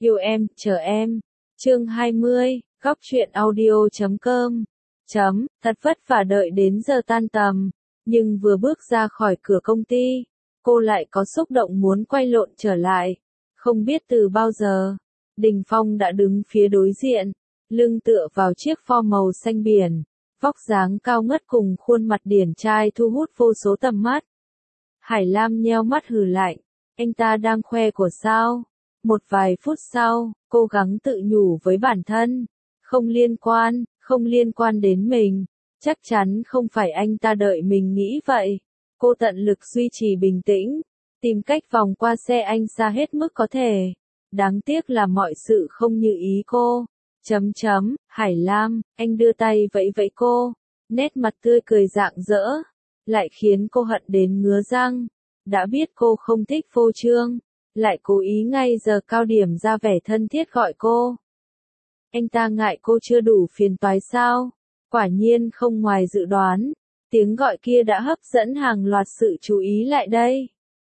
Yêu em, chờ em. Chương 20, góc truyện audio.com. Thật vất vả đợi đến giờ tan tầm, nhưng vừa bước ra khỏi cửa công ty, cô lại có xúc động muốn quay lộn trở lại. Không biết từ bao giờ, Đình Phong đã đứng phía đối diện, lưng tựa vào chiếc Ford màu xanh biển, vóc dáng cao ngất cùng khuôn mặt điển trai thu hút vô số tầm mắt. Hải Lam nheo mắt hừ lạnh, anh ta đang khoe của sao? Một vài phút sau, cố gắng tự nhủ với bản thân, không liên quan đến mình, chắc chắn không phải anh ta đợi mình nghĩ vậy. Cô tận lực duy trì bình tĩnh, tìm cách vòng qua xe anh xa hết mức có thể. Đáng tiếc là mọi sự không như ý cô. Hải Lam, anh đưa tay vẫy vẫy cô, nét mặt tươi cười rạng rỡ, lại khiến cô hận đến ngứa răng. Đã biết cô không thích phô trương, lại cố ý ngay giờ cao điểm ra vẻ thân thiết gọi cô. Anh ta ngại cô chưa đủ phiền toái sao? Quả nhiên không ngoài dự đoán, tiếng gọi kia đã hấp dẫn hàng loạt sự chú ý lại đây.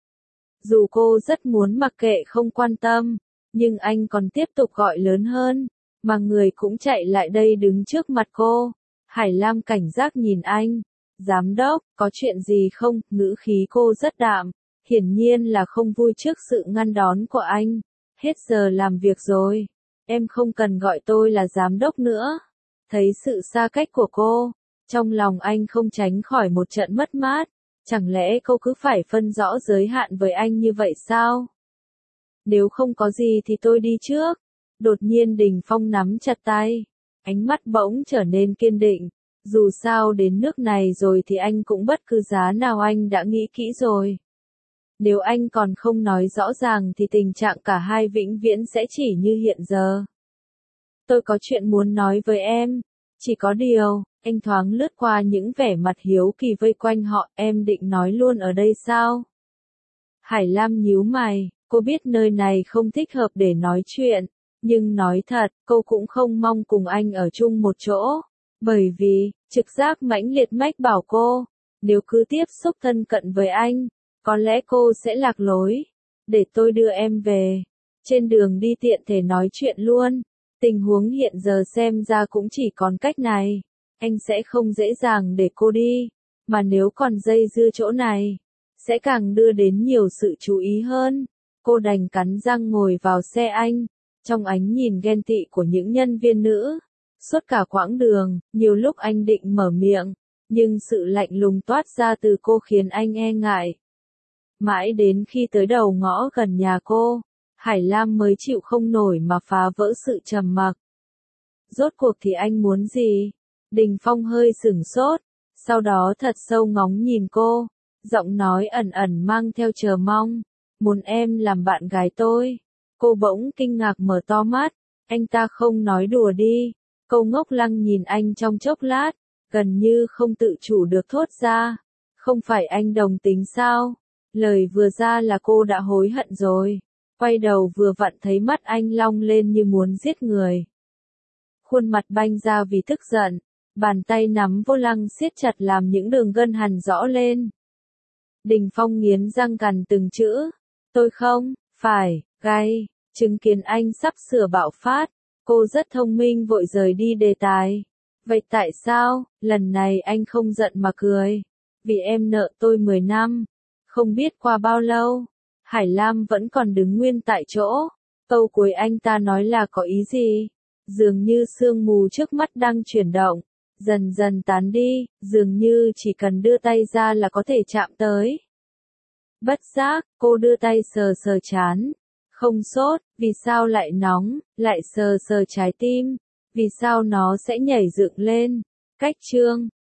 Dù cô rất muốn mặc kệ không quan tâm, nhưng anh còn tiếp tục gọi lớn hơn, mà người cũng chạy lại đây đứng trước mặt cô. Hải Lam cảnh giác nhìn anh. Giám đốc, có chuyện gì không? Ngữ khí cô rất đạm, hiển nhiên là không vui trước sự ngăn đón của anh. Hết giờ làm việc rồi, em không cần gọi tôi là giám đốc nữa. Thấy sự xa cách của cô, trong lòng anh không tránh khỏi một trận mất mát. Chẳng lẽ cô cứ phải phân rõ giới hạn với anh như vậy sao? Nếu không có gì thì tôi đi trước. Đột nhiên Đình Phong nắm chặt tay, ánh mắt bỗng trở nên kiên định. Dù sao đến nước này rồi thì anh cũng bất cứ giá nào anh đã nghĩ kỹ rồi. Nếu anh còn không nói rõ ràng thì tình trạng cả hai vĩnh viễn sẽ chỉ như hiện giờ. Tôi có chuyện muốn nói với em. Chỉ có điều, anh thoáng lướt qua những vẻ mặt hiếu kỳ vây quanh họ. Em định nói luôn ở đây sao? Hải Lam nhíu mày, cô biết nơi này không thích hợp để nói chuyện. Nhưng nói thật, cô cũng không mong cùng anh ở chung một chỗ. Bởi vì, trực giác mãnh liệt mách bảo cô, nếu cứ tiếp xúc thân cận với anh, có lẽ cô sẽ lạc lối. Để tôi đưa em về. Trên đường đi tiện thể nói chuyện luôn. Tình huống hiện giờ xem ra cũng chỉ còn cách này. Anh sẽ không dễ dàng để cô đi. Mà nếu còn dây dưa chỗ này, sẽ càng đưa đến nhiều sự chú ý hơn. Cô đành cắn răng ngồi vào xe anh. Trong ánh nhìn ghen tị của những nhân viên nữ. Suốt cả quãng đường, nhiều lúc anh định mở miệng, nhưng sự lạnh lùng toát ra từ cô khiến anh e ngại. Mãi đến khi tới đầu ngõ gần nhà cô, Hải Lam mới chịu không nổi mà phá vỡ sự trầm mặc. Rốt cuộc thì anh muốn gì? Đình Phong hơi sửng sốt, sau đó thật sâu ngóng nhìn cô, giọng nói ẩn ẩn mang theo chờ mong. Muốn em làm bạn gái tôi. Cô bỗng kinh ngạc mở to mắt, anh ta không nói đùa đi. Cô ngốc lăng nhìn anh trong chốc lát, gần như không tự chủ được thốt ra. Không phải anh đồng tính sao? Lời vừa ra là cô đã hối hận rồi. Quay đầu vừa vặn thấy mắt anh long lên như muốn giết người. Khuôn mặt banh ra vì tức giận, bàn tay nắm vô lăng siết chặt làm những đường gân hằn rõ lên. Đình Phong nghiến răng gằn từng chữ. Tôi không, phải, gay. Chứng kiến anh sắp sửa bạo phát. Cô rất thông minh vội rời đi đề tài. Vậy tại sao, lần này anh không giận mà cười? Vì em nợ tôi 10 năm. Không biết qua bao lâu, Hải Lam vẫn còn đứng nguyên tại chỗ. Câu cuối anh ta nói là có ý gì? Dường như sương mù trước mắt đang chuyển động, dần dần tán đi, dường như chỉ cần đưa tay ra là có thể chạm tới. Bất giác, cô đưa tay sờ sờ trán. Không sốt, vì sao lại nóng, lại sờ sờ trái tim, vì sao nó sẽ nhảy dựng lên. Cách chương